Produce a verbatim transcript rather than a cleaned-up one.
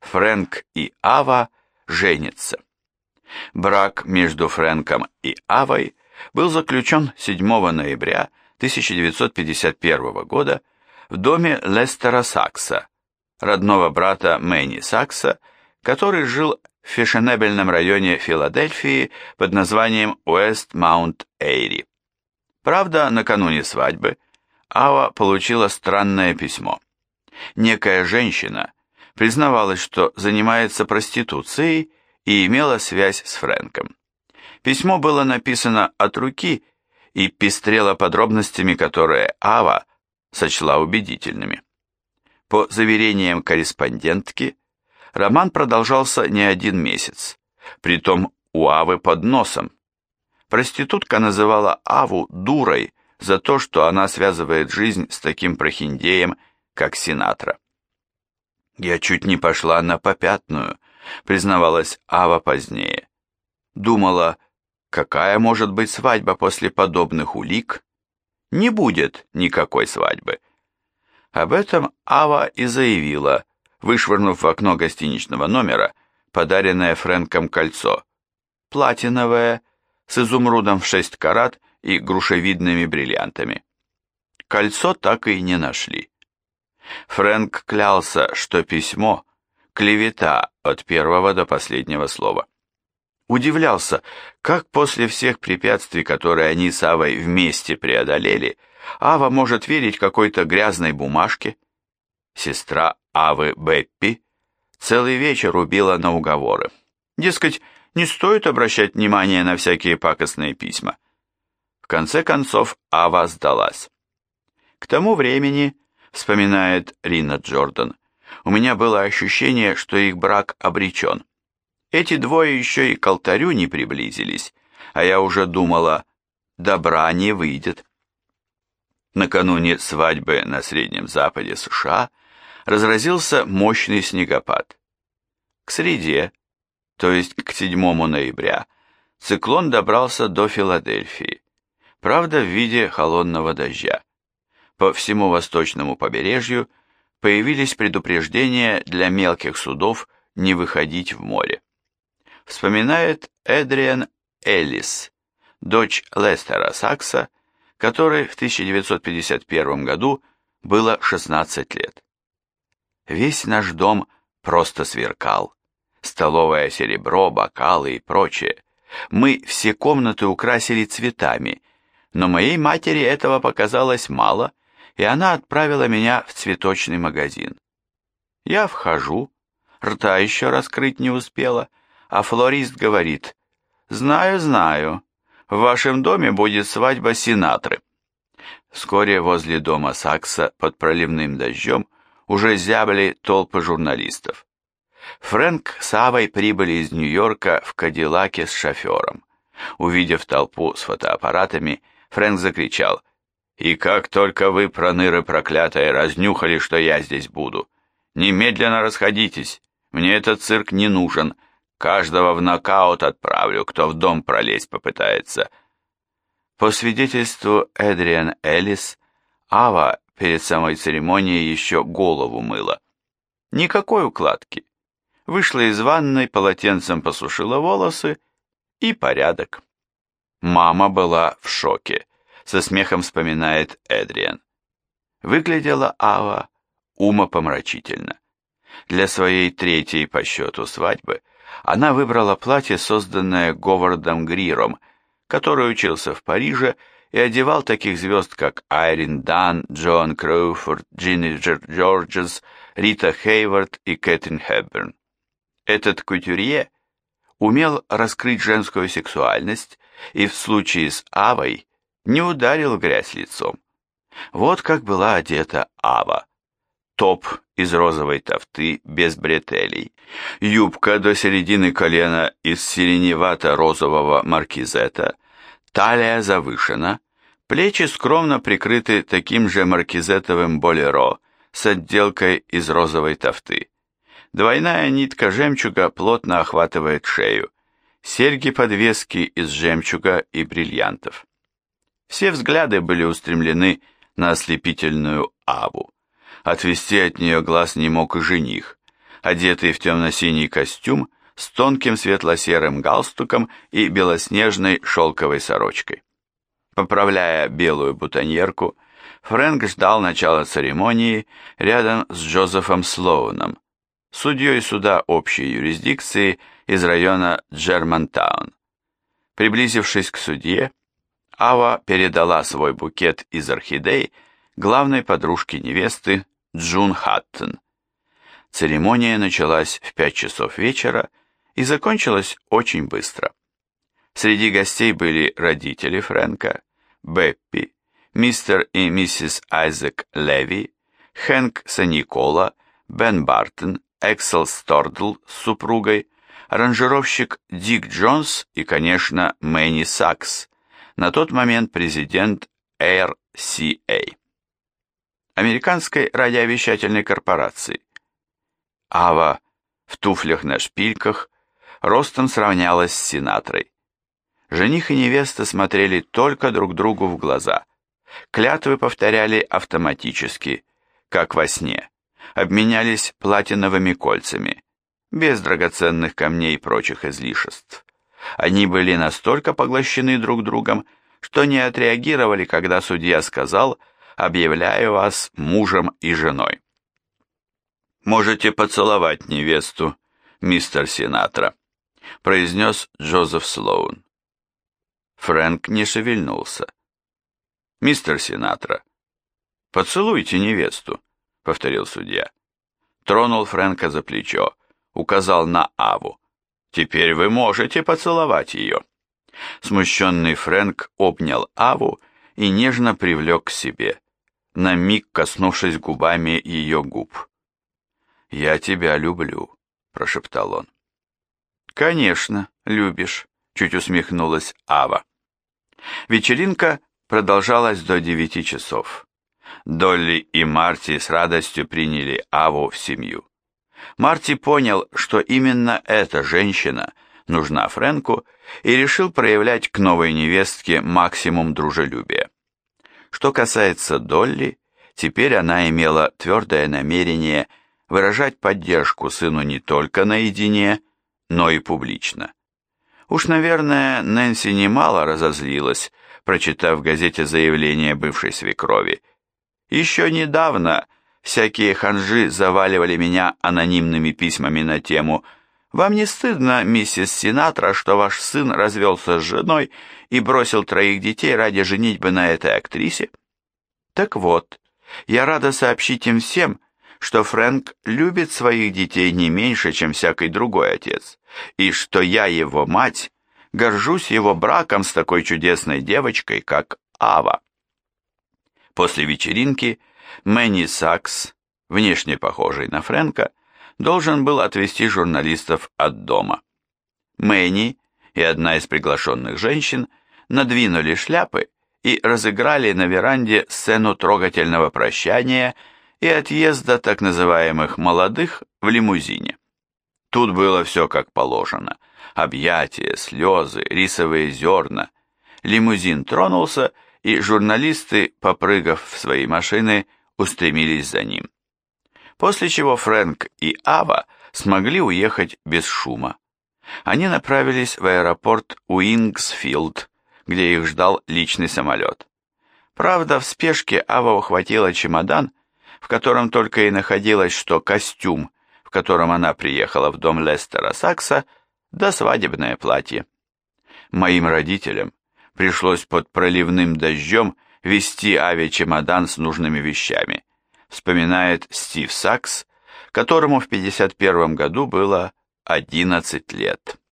Фрэнк и Ава женятся. Брак между Фрэнком и Авой был заключен седьмого ноября тысяча девятьсот пятьдесят первого года в доме Лестера Сакса, родного брата Мэнни Сакса, который жил в фешенебельном районе Филадельфии под названием Уэст-Маунт-Эйри. Правда, накануне свадьбы Ава получила странное письмо. Некая женщина признавалась, что занимается проституцией и имела связь с Фрэнком. Письмо было написано от руки и пестрело подробностями, которые Ава сочла убедительными. По заверениям корреспондентки, роман продолжался не один месяц, притом у Авы под носом. Проститутка называла Аву дурой за то, что она связывает жизнь с таким прохиндеем, как Синатра. «Я чуть не пошла на попятную», признавалась Ава позднее. Думала, какая может быть свадьба после подобных улик? Не будет никакой свадьбы. Об этом Ава и заявила, вышвырнув в окно гостиничного номера подаренное Фрэнком кольцо, платиновое, с изумрудом в шесть карат и грушевидными бриллиантами. Кольцо так и не нашли. Фрэнк клялся, что письмо – клевета от первого до последнего слова. Удивлялся, как после всех препятствий, которые они с Авой вместе преодолели, Ава может верить какой-то грязной бумажке. Сестра Авы Беппи целый вечер убила на уговоры. Дескать, не стоит обращать внимание на всякие пакостные письма. В конце концов, Ава сдалась. К тому времени, вспоминает Рина Джордан, у меня было ощущение, что их брак обречен. Эти двое еще и к алтарю не приблизились, а я уже думала, добра не выйдет. Накануне свадьбы на Среднем Западе США разразился мощный снегопад. К среде, то есть к седьмому ноября, циклон добрался до Филадельфии, правда в виде холодного дождя. По всему восточному побережью появились предупреждения для мелких судов не выходить в море. Вспоминает Эдриан Эллис, дочь Лестера Сакса, которой в тысяча девятьсот пятьдесят первом году было шестнадцать лет. Весь наш дом просто сверкал. Столовое серебро, бокалы и прочее. Мы все комнаты украсили цветами, но моей матери этого показалось мало, и она отправила меня в цветочный магазин. Я вхожу, рта еще раскрыть не успела, а флорист говорит: «Знаю, знаю, в вашем доме будет свадьба Синатры». Вскоре возле дома Сакса под проливным дождем уже зябли толпы журналистов. Фрэнк с Авой прибыли из Нью-Йорка в Кадиллаке с шофером. Увидев толпу с фотоаппаратами, Фрэнк закричал: «И как только вы, проныры проклятые, разнюхали, что я здесь буду! Немедленно расходитесь, мне этот цирк не нужен, каждого в нокаут отправлю, кто в дом пролезть попытается». По свидетельству Эдриан Эллис, Ава перед самой церемонией еще голову мыла. Никакой укладки. Вышла из ванной, полотенцем посушила волосы, и порядок. Мама была в шоке, со смехом вспоминает Эдриан. Выглядела Ава умопомрачительно. Для своей третьей по счету свадьбы она выбрала платье, созданное Говардом Гриром, который учился в Париже и одевал таких звезд, как Айрин Дан, Джоан Кроуфорд, Джиннифер Джорджес, Рита Хейвард и Кэтрин Хепберн. Этот кутюрье умел раскрыть женскую сексуальность и в случае с Авой не ударил в грязь лицом. Вот как была одета Ава. Топ из розовой тафты без бретелей, юбка до середины колена из сиреневато-розового маркизета, талия завышена, плечи скромно прикрыты таким же маркизетовым болеро с отделкой из розовой тафты. Двойная нитка жемчуга плотно охватывает шею, серьги-подвески из жемчуга и бриллиантов. Все взгляды были устремлены на ослепительную Аву. Отвести от нее глаз не мог и жених. одетый в темно-синий костюм с тонким светло-серым галстуком и белоснежной шелковой сорочкой. Поправляя белую бутоньерку, Фрэнк ждал начала церемонии рядом с Джозефом Слоуном, судьей суда общей юрисдикции из района Джермантаун. Приблизившись к судье, Ава передала свой букет из орхидей главной подружке невесты Джун Хаттон. Церемония началась в пять часов вечера и закончилась очень быстро. Среди гостей были родители Фрэнка, Беппи, мистер и миссис Айзек Леви, Хэнк Саникола, Бен Бартон, Эксел Стордл с супругой, аранжировщик Дик Джонс и, конечно, Мэнни Сакс, на тот момент президент эр си эй, американской радиовещательной корпорации. Ава в туфлях на шпильках ростом сравнялась с Синатрой. Жених и невеста смотрели только друг другу в глаза. Клятвы повторяли автоматически, как во сне. Обменялись платиновыми кольцами, без драгоценных камней и прочих излишеств. Они были настолько поглощены друг другом, что не отреагировали, когда судья сказал: «Объявляю вас мужем и женой». «Можете поцеловать невесту, мистер Синатра», — произнес Джозеф Слоун. Фрэнк не шевельнулся. «Мистер Синатра, поцелуйте невесту», — повторил судья. Тронул Фрэнка за плечо, указал на Аву. «Теперь вы можете поцеловать ее». Смущенный Фрэнк обнял Аву и нежно привлек к себе, на миг коснувшись губами ее губ. «Я тебя люблю», — прошептал он. «Конечно, любишь», — чуть усмехнулась Ава. Вечеринка продолжалась до девяти часов. Долли и Марти с радостью приняли Аву в семью. Марти понял, что именно эта женщина нужна Фрэнку, и решил проявлять к новой невестке максимум дружелюбия. Что касается Долли, теперь она имела твердое намерение выражать поддержку сыну не только наедине, но и публично. Уж, наверное, Нэнси немало разозлилась, прочитав в газете заявление бывшей свекрови. Еще недавно всякие ханжи заваливали меня анонимными письмами на тему «Вам не стыдно, миссис Синатра, что ваш сын развелся с женой и бросил троих детей ради женитьбы на этой актрисе?» Так вот, я рада сообщить им всем, что Фрэнк любит своих детей не меньше, чем всякий другой отец, и что я, его мать, горжусь его браком с такой чудесной девочкой, как Ава. После вечеринки Мэнни Сакс, внешне похожий на Фрэнка, должен был отвезти журналистов от дома. Мэнни и одна из приглашенных женщин надвинули шляпы и разыграли на веранде сцену трогательного прощания и отъезда так называемых молодых в лимузине. Тут было все как положено. Объятия, слезы, рисовые зерна. Лимузин тронулся, и журналисты, попрыгав в свои машины, устремились за ним. После чего Фрэнк и Ава смогли уехать без шума. Они направились в аэропорт Уингсфилд, где их ждал личный самолет. Правда, в спешке Ава ухватила чемодан, в котором только и находилось, что костюм, в котором она приехала в дом Лестера Сакса, да свадебное платье. Моим родителям пришлось под проливным дождем везти Аве чемодан с нужными вещами, вспоминает Стив Сакс, которому в пятьдесят первом году было одиннадцать лет.